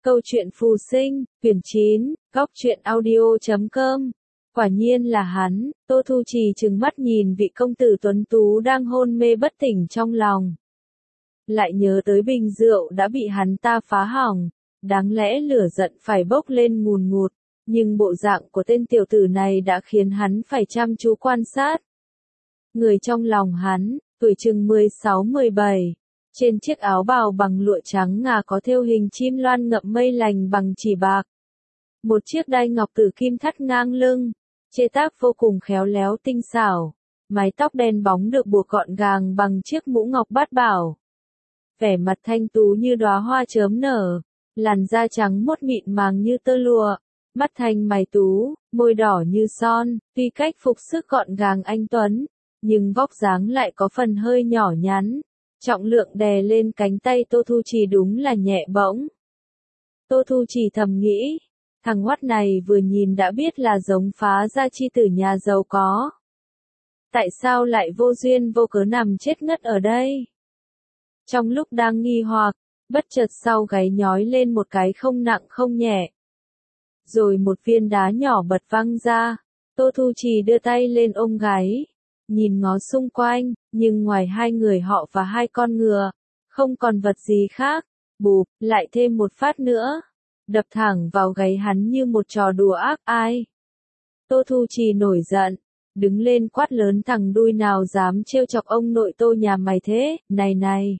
Câu chuyện phù sinh, quyển 9, góc truyện audio.com. Quả nhiên là hắn, Tô Thu Trì trừng mắt nhìn vị công tử tuấn tú đang hôn mê bất tỉnh trong lòng. Lại nhớ tới bình rượu đã bị hắn ta phá hỏng, đáng lẽ lửa giận phải bốc lên ngùn ngụt, nhưng bộ dạng của tên tiểu tử này đã khiến hắn phải chăm chú quan sát. Người trong lòng hắn, tuổi chừng 16-17. Trên chiếc áo bào bằng lụa trắng ngà có thêu hình chim loan ngậm mây lành bằng chỉ bạc. Một chiếc đai ngọc tử kim thắt ngang lưng, chế tác vô cùng khéo léo tinh xảo. Mái tóc đen bóng được buộc gọn gàng bằng chiếc mũ ngọc bát bảo. Vẻ mặt thanh tú như đóa hoa chớm nở, làn da trắng muốt mịn màng như tơ lụa, mắt thanh mày tú, môi đỏ như son. Tuy cách phục sức gọn gàng anh tuấn, nhưng vóc dáng lại có phần hơi nhỏ nhắn. Trọng lượng đè lên cánh tay Tô Thu Trì đúng là nhẹ bỗng. Tô Thu Trì thầm nghĩ, thằng hoắt này vừa nhìn đã biết là giống phá gia chi tử nhà giàu có. Tại sao lại vô duyên vô cớ nằm chết ngất ở đây? Trong lúc đang nghi hoặc, bất chợt sau gáy nhói lên một cái không nặng không nhẹ. Rồi một viên đá nhỏ bật văng ra, Tô Thu Trì đưa tay lên ôm gáy. Nhìn ngó xung quanh, nhưng ngoài hai người họ và hai con ngựa, không còn vật gì khác. Bụp, lại thêm một phát nữa, đập thẳng vào gáy hắn như một trò đùa ác ai. Tô Thu Trì nổi giận, đứng lên quát lớn, thằng đuôi nào dám trêu chọc ông nội Tô nhà mày thế, này này.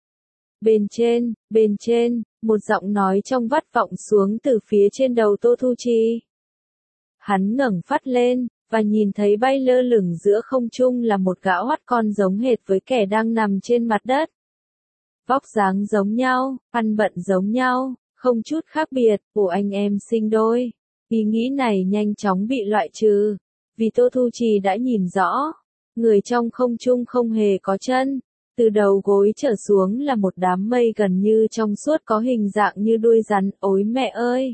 Bên trên, một giọng nói trong vắt vọng xuống từ phía trên đầu Tô Thu Trì. Hắn ngẩng phát lên, và nhìn thấy bay lơ lửng giữa không trung là một gã hoắt con giống hệt với kẻ đang nằm trên mặt đất. Vóc dáng giống nhau, ăn bận giống nhau, không chút khác biệt, của anh em sinh đôi. Ý nghĩ này nhanh chóng bị loại trừ, vì Tô Thu Trì đã nhìn rõ, người trong không trung không hề có chân, từ đầu gối trở xuống là một đám mây gần như trong suốt có hình dạng như đuôi rắn. Ôi mẹ ơi!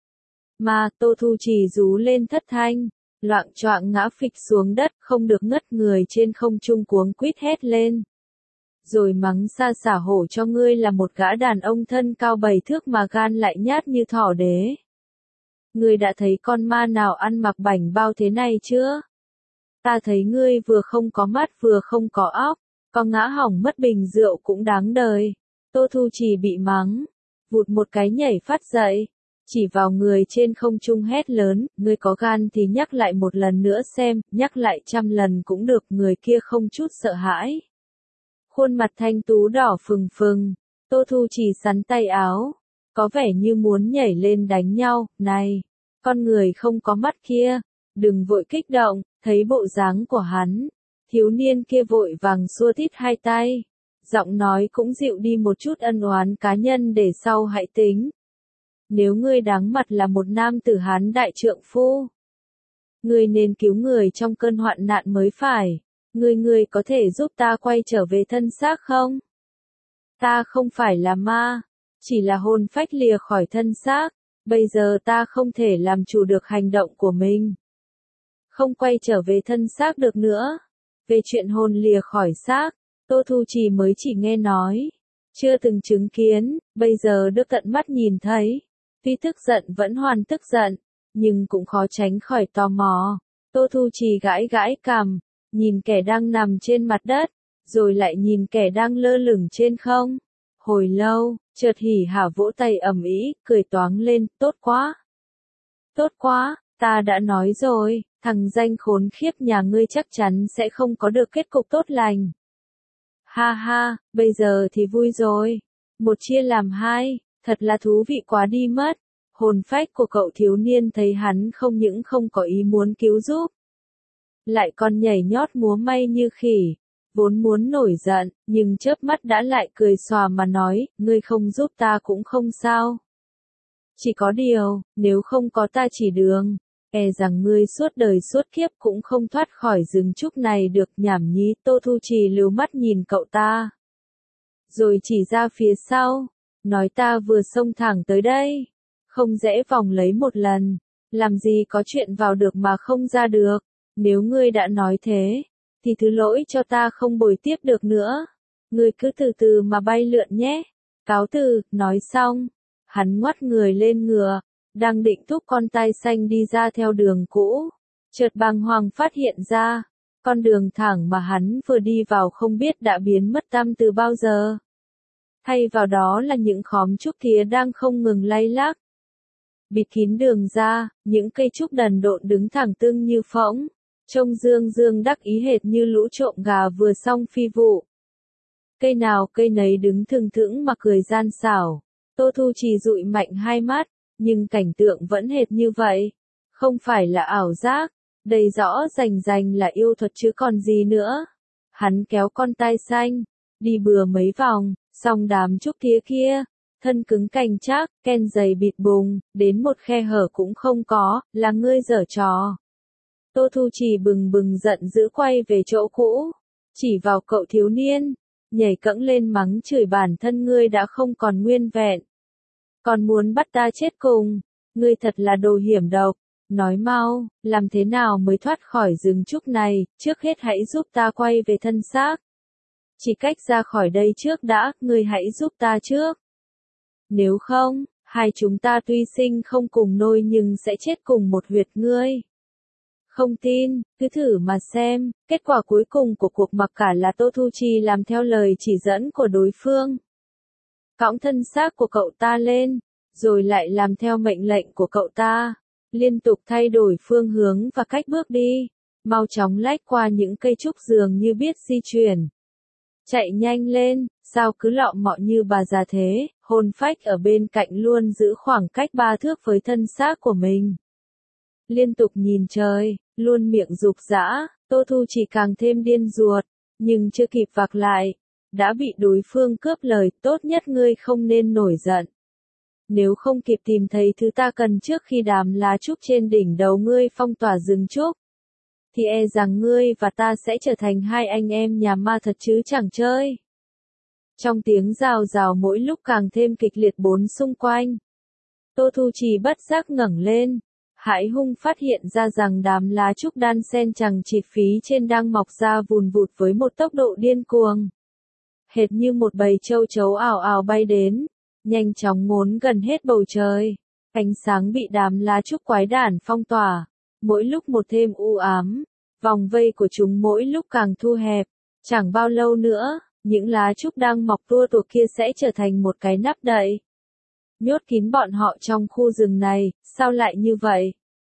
Mà Tô Thu Trì rú lên thất thanh, loạng choạng ngã phịch xuống đất, không được ngất, người trên không trung cuống quýt hét lên. Rồi mắng xa xả, hổ cho ngươi là một gã đàn ông thân cao 7 thước mà gan lại nhát như thỏ đế. Ngươi đã thấy con ma nào ăn mặc bảnh bao thế này chưa? Ta thấy ngươi vừa không có mắt vừa không có óc, có ngã hỏng mất bình rượu cũng đáng đời. Tô Thu Trì bị mắng, vụt một cái nhảy phát dậy, chỉ vào người trên không trung hét lớn, ngươi có gan thì nhắc lại một lần nữa xem, nhắc lại 100 lần cũng được. Người kia không chút sợ hãi. Khuôn mặt thanh tú đỏ phừng phừng, Tô Thu Trì sắn tay áo, có vẻ như muốn nhảy lên đánh nhau. Này, con người không có mắt kia, đừng vội kích động. Thấy bộ dáng của hắn, thiếu niên kia vội vàng xua tít hai tay, giọng nói cũng dịu đi một chút, ân oán cá nhân để sau hãy tính. Nếu ngươi đáng mặt là một nam tử Hán đại trượng phu, ngươi nên cứu người trong cơn hoạn nạn mới phải. Ngươi có thể giúp ta quay trở về thân xác không? Ta không phải là ma, chỉ là hồn phách lìa khỏi thân xác, bây giờ ta không thể làm chủ được hành động của mình. Không quay trở về thân xác được nữa. Về chuyện hồn lìa khỏi xác, Tô Thu Trì mới chỉ nghe nói, chưa từng chứng kiến, bây giờ được tận mắt nhìn thấy. Tuy tức giận vẫn hoàn tức giận, nhưng cũng khó tránh khỏi tò mò. Tô Thu Trì gãi gãi cằm, nhìn kẻ đang nằm trên mặt đất, rồi lại nhìn kẻ đang lơ lửng trên không. Hồi lâu, chợt hỉ hả vỗ tay ầm ĩ, cười toáng lên, tốt quá! Tốt quá, ta đã nói rồi, thằng danh khốn khiếp nhà ngươi chắc chắn sẽ không có được kết cục tốt lành. Ha ha, bây giờ thì vui rồi. Một chia làm hai, thật là thú vị quá đi mất. Hồn phách của cậu thiếu niên thấy hắn không những không có ý muốn cứu giúp, lại còn nhảy nhót múa may như khỉ. Vốn muốn nổi giận, nhưng chớp mắt đã lại cười xòa mà nói, ngươi không giúp ta cũng không sao. Chỉ có điều, nếu không có ta chỉ đường, e rằng ngươi suốt đời suốt kiếp cũng không thoát khỏi rừng trúc này được. Nhảm nhí. Tô Thu Trì lưu mắt nhìn cậu ta, rồi chỉ ra phía sau, nói ta vừa xông thẳng tới đây, không rẽ vòng lấy một lần, làm gì có chuyện vào được mà không ra được. Nếu ngươi đã nói thế, thì thứ lỗi cho ta không bồi tiếp được nữa. Ngươi cứ từ từ mà bay lượn nhé. Cáo từ. Nói xong, Hắn ngoắt người lên ngựa, đang định thúc con tai xanh đi ra theo đường cũ. Chợt bàng hoàng phát hiện ra, con đường thẳng mà hắn vừa đi vào không biết đã biến mất tăm từ bao giờ. Thay vào đó là những khóm trúc tía đang không ngừng lay lắc. Bịt kín đường ra, những cây trúc đần độn đứng thẳng tưng như phỗng, trông dương dương đắc ý hệt như lũ trộm gà vừa xong phi vụ. Cây nào cây nấy đứng thừng thững mà cười gian xảo. Tô Thu Trì dụi mạnh hai mắt, nhưng cảnh tượng vẫn hệt như vậy. Không phải là ảo giác, đây rõ rành rành là yêu thuật chứ còn gì nữa. Hắn kéo con tai xanh, đi bừa mấy vòng, xong đám trúc tía kia, thân cứng cành chắc, ken dày bịt bùng, đến một khe hở cũng không có, là ngươi giở trò. Tô Thu Trì bừng bừng giận dữ quay về chỗ cũ, chỉ vào cậu thiếu niên, nhảy cẫng lên mắng chửi bản thân ngươi đã không còn nguyên vẹn. Còn muốn bắt ta chết cùng, ngươi thật là đồ hiểm độc, nói mau, làm thế nào mới thoát khỏi rừng trúc này, trước hết hãy giúp ta quay về thân xác. Chỉ cách ra khỏi đây trước đã, ngươi hãy giúp ta trước. Nếu không, hai chúng ta tuy sinh không cùng nôi nhưng sẽ chết cùng một huyệt ngươi. Không tin, cứ thử mà xem, kết quả cuối cùng của cuộc mặc cả là Tô Thu Trì làm theo lời chỉ dẫn của đối phương. Cõng thân xác của cậu ta lên, rồi lại làm theo mệnh lệnh của cậu ta, liên tục thay đổi phương hướng và cách bước đi, mau chóng lách qua những cây trúc dường như biết di chuyển. Chạy nhanh lên, sao cứ lọ mọ như bà già thế, hồn phách ở bên cạnh luôn giữ khoảng cách 3 thước với thân xác của mình. Liên tục nhìn trời, luôn miệng dục dã, Tô Thu chỉ càng thêm điên ruột, nhưng chưa kịp vạc lại, đã bị đối phương cướp lời, tốt nhất ngươi không nên nổi giận. Nếu không kịp tìm thấy thứ ta cần trước khi đám lá trúc trên đỉnh đầu ngươi phong tỏa rừng trúc, thì e rằng ngươi và ta sẽ trở thành hai anh em nhà ma thật chứ chẳng chơi. Trong tiếng rào rào mỗi lúc càng thêm kịch liệt bốn xung quanh, Tô Thu Trì bất giác ngẩng lên, Hải Hung phát hiện ra rằng đám lá trúc đan xen chằng chịt phí trên đang mọc ra vùn vụt với một tốc độ điên cuồng. Hệt như một bầy châu chấu ào ào bay đến, nhanh chóng ngốn gần hết bầu trời. Ánh sáng bị đám lá trúc quái đản phong tỏa, mỗi lúc một thêm u ám, vòng vây của chúng mỗi lúc càng thu hẹp. Chẳng bao lâu nữa, những lá trúc đang mọc tua tủa kia sẽ trở thành một cái nắp đậy. Nhốt kín bọn họ trong khu rừng này, sao lại như vậy?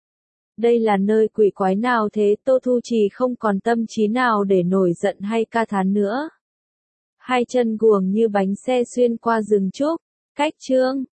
Đây là nơi quỷ quái nào thế? Tô Thu Trì không còn tâm trí nào để nổi giận hay ca thán nữa. Hai chân guồng như bánh xe xuyên qua rừng trúc, cách chương.